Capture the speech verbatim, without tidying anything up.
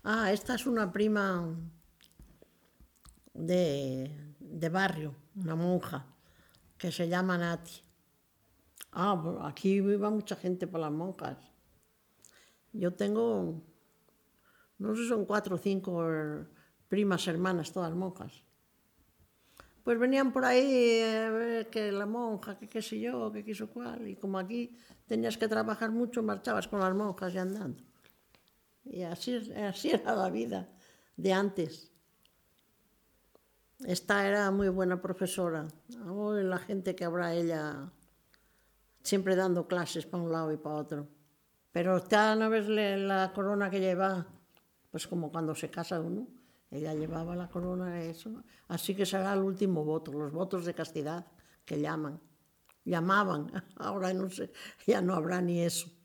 Ah, esta es una prima de, de barrio, una monja, que se llama Nati. Ah, pues aquí vive mucha gente por las monjas. Yo tengo, no sé si son cuatro o cinco eh, primas hermanas, todas monjas. Pues venían por ahí a ver que la monja, que qué sé yo, que quiso cuál. Y como aquí tenías que trabajar mucho, marchabas con las monjas y andando. Y así, es- así era la vida de antes. Esta era muy buena profesora. Ahora la gente que habrá ella siempre dando clases para un lado y para otro. Pero está, ¿no ves le- la corona que lleva? Pues como cuando se casa uno, ella llevaba la corona, eso. Así que será el último voto, los votos de castidad que llaman. Llamaban, ahora no sé, ya no habrá ni eso.